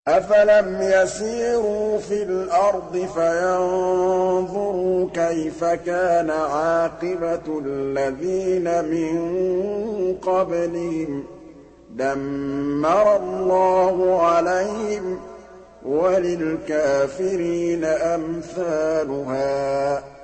أَفَلَمْ يَسِيرُوا فِي الْأَرْضِ فَيَنظُرُوا كَيْفَ كَانَ عَاقِبَةُ الَّذِينَ مِن قَبْلِهِمْ ۚ دَمَّرَ اللَّهُ عَلَيْهِمْ ۖ وَلِلْكَافِرِينَ أَمْثَالُهَا